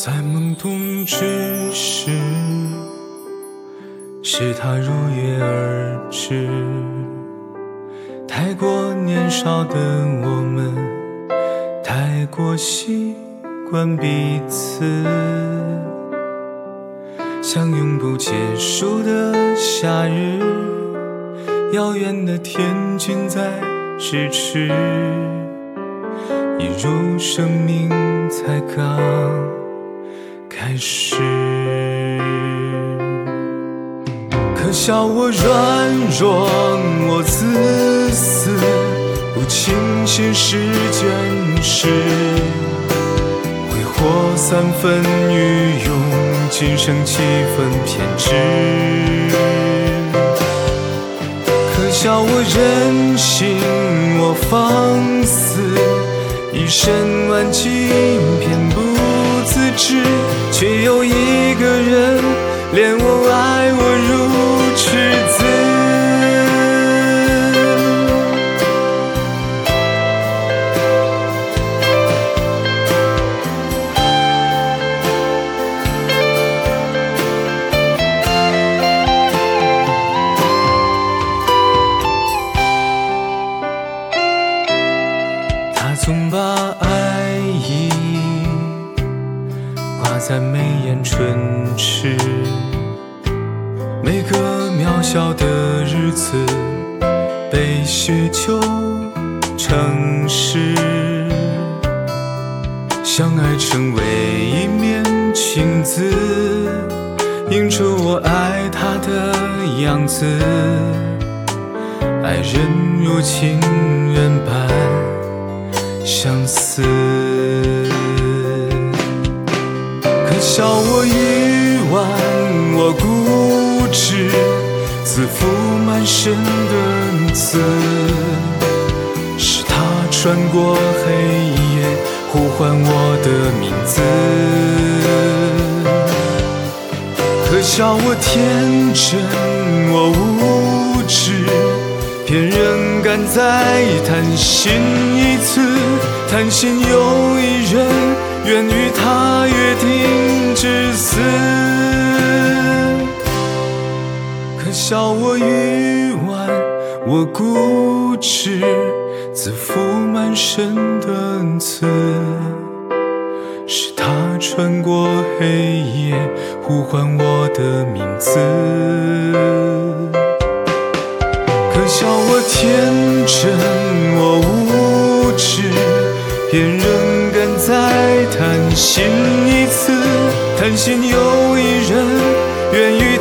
在懵懂之时，是他如约而至。太过年少的我们，太过习惯彼此，像永不结束的夏日，遥远的天均在咫尺，一如生命才刚开始。可笑我软弱，我自私，不轻信诗卷诗，挥霍3分余勇，仅剩7分偏执。可笑我任性，我放肆，一身顽疾偏不自知，却有一个人怜我爱我如赤子。他总把爱意挂在眉眼唇齿，每个渺小的日子被雪球城市，相爱成为一面镜子，映出我爱他的样子。爱人如情人般相似，可笑我愚顽，我固执，自负满身的刺，是他穿过黑夜呼唤我的名字。可笑我天真，我无知，偏仍敢再贪心一次，贪心有一人愿与他约定至死。可笑我愚顽，我固执，自负满身的刺，是他穿过黑夜呼唤我的名字。可笑我天真，我无知，偏仍敢再贪心一次，贪心有一人愿与